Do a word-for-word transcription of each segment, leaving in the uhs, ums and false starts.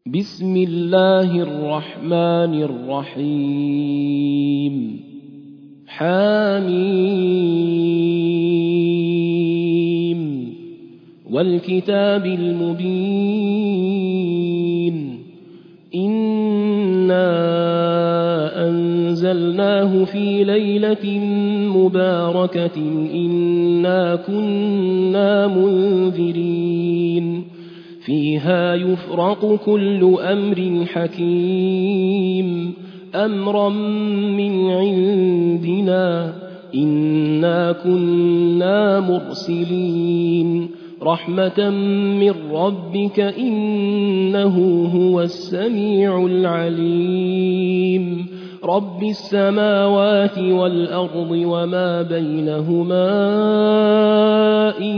بسم الله الرحمن الرحيم حميم والكتاب المبين إنا أنزلناه في ليلة مباركة إنا كنا منذرين فيها يفرق كل أمر حكيم أمرا من عندنا إنا كنا مرسلين رحمة من ربك إنه هو السميع العليم رب السماوات والأرض وما بينهما إن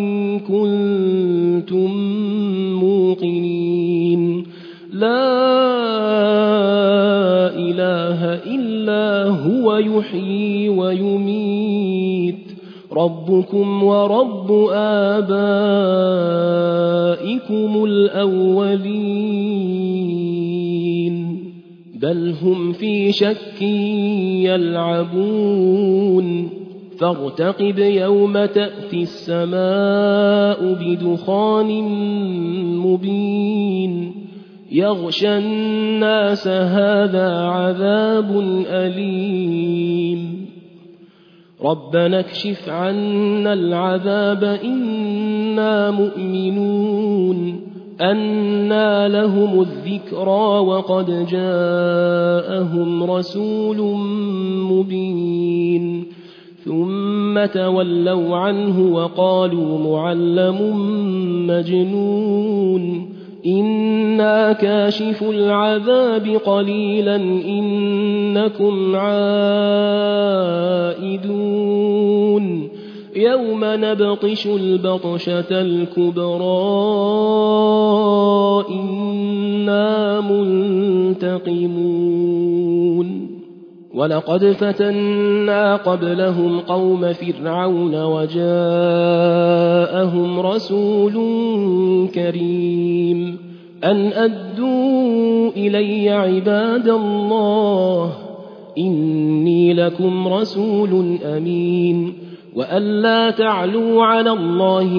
كنتم موقنين لا إله إلا هو يحيي ويميت ربكم ورب آبائكم الأولين بل هم في شك يلعبون فارتقب يوم تأتي السماء بدخان مبين يغشى الناس هذا عذاب أليم ربنا اكشف عنا العذاب إنا مؤمنون أنى لهم الذكرى وقد جاءهم رسول مبين ثم تولوا عنه وقالوا معلم مجنون إنا كاشف العذاب قليلا إنكم عائدون يوم نبطش البطشة الكبرى إنا منتقمون ولقد فتنا قبلهم قوم فرعون وجاءهم رسول كريم أن أدوا إلي عباد الله إني لكم رسول أمين وأن لا تعلوا على الله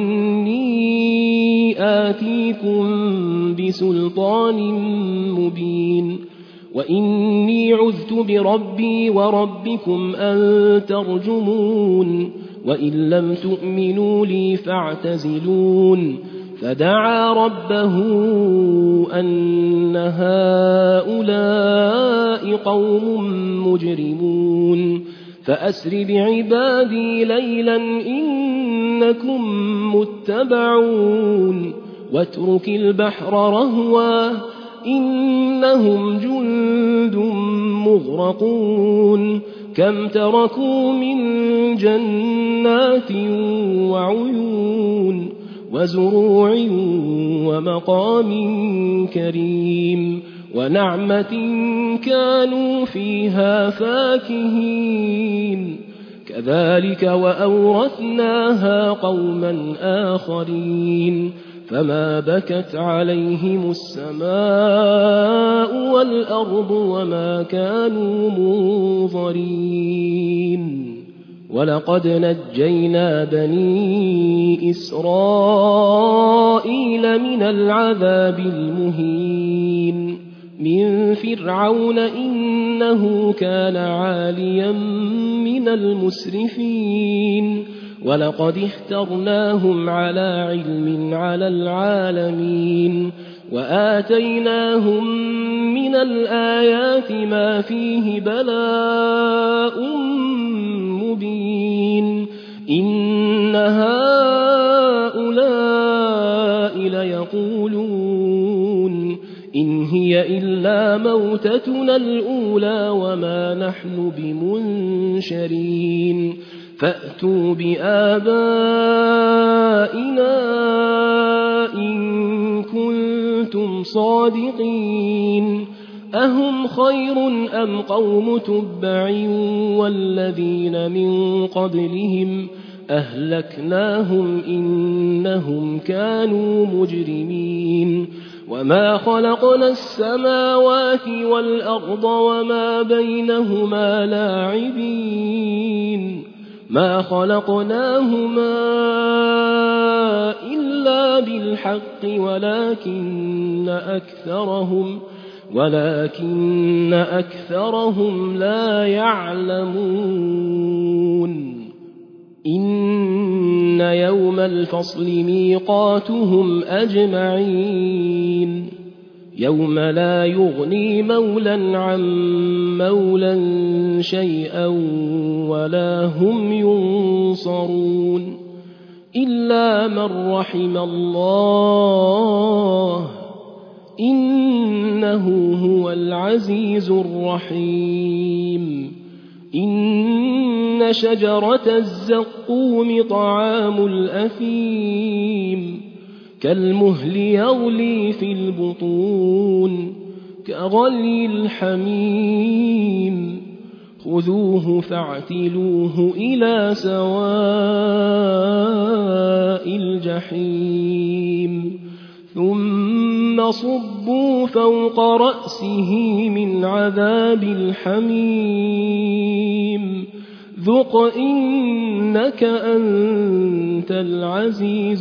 إني آتيكم بسلطان مبين وإني عذت بربي وربكم أن ترجمون وإن لم تؤمنوا لي فاعتزلون فدعا ربه أن هؤلاء قوم مجرمون فأسر بعبادي ليلا إنكم متبعون واترك البحر رهوا إنهم جند مغرقون كم تركوا من جنات وعيون وزروع ومقام كريم ونعمة كانوا فيها فاكهين كذلك وأورثناها قوما آخرين فما بكت عليهم السماء والأرض وما كانوا منظرين ولقد نجينا بني إسرائيل من العذاب المهين من فرعون إنه كان عاليا من المسرفين ولقد اخترناهم على علم على العالمين وآتيناهم من الآيات ما فيه بلاء مبين إن هؤلاء ليقولون إن هي إلا موتتنا الأولى وما نحن بمنشرين فأتوا بآبائنا إن كنتم صادقين أهم خير أم قوم تبع والذين من قبلهم أهلكناهم إنهم كانوا مجرمين وما خلقنا السماوات والأرض وما بينهما لاعبين ما خلقناهما إلا بالحق ولكن أكثرهم ولكن أكثرهم لا يعلمون إن يوم الفصل ميقاتهم أجمعين يوم لا يغني مولى عن مولى شيئا ولا هم ينصرون إلا من رحم الله إنه هو العزيز الرحيم إن شجرة الزقوم طعام الأثيم كالمهل يغلي في البطون كغلي الحميم خذوه فاعتلوه إلى سواء الجحيم ثم صبوا فوق رأسه من عذاب الحميم ذق إنك أنت العزيز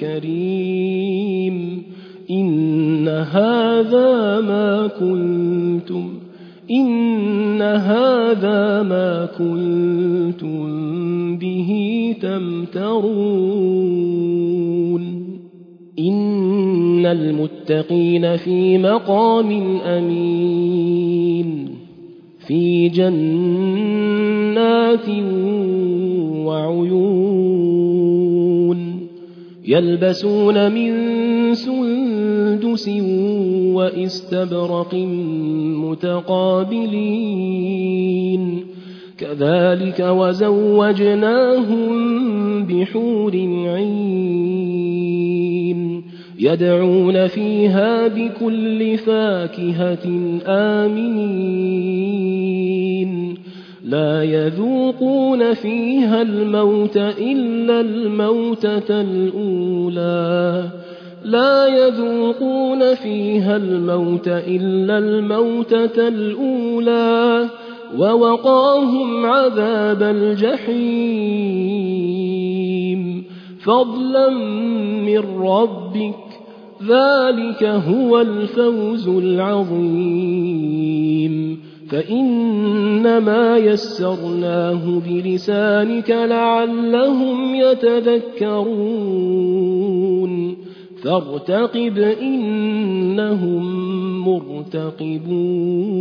الكريم إن هذا ما كنتم إن هذا ما كنتم به تمترون إن المتقين في مقام أمين في جنات وعيون يلبسون من سندس واستبرق متقابلين كذلك وزوجناهم بحور عين يدعون فيها بكل فاكهة آمنين لا يذوقون فيها الموت إلا الموتة الأولى لا يذوقون فيها الموت إلا الموتة الأولى ووقاهم عذاب الجحيم فضلا من ربك ذلك هو الفوز العظيم فإنما يسرناه بلسانك لعلهم يتذكرون فارتقب إنهم مرتقبون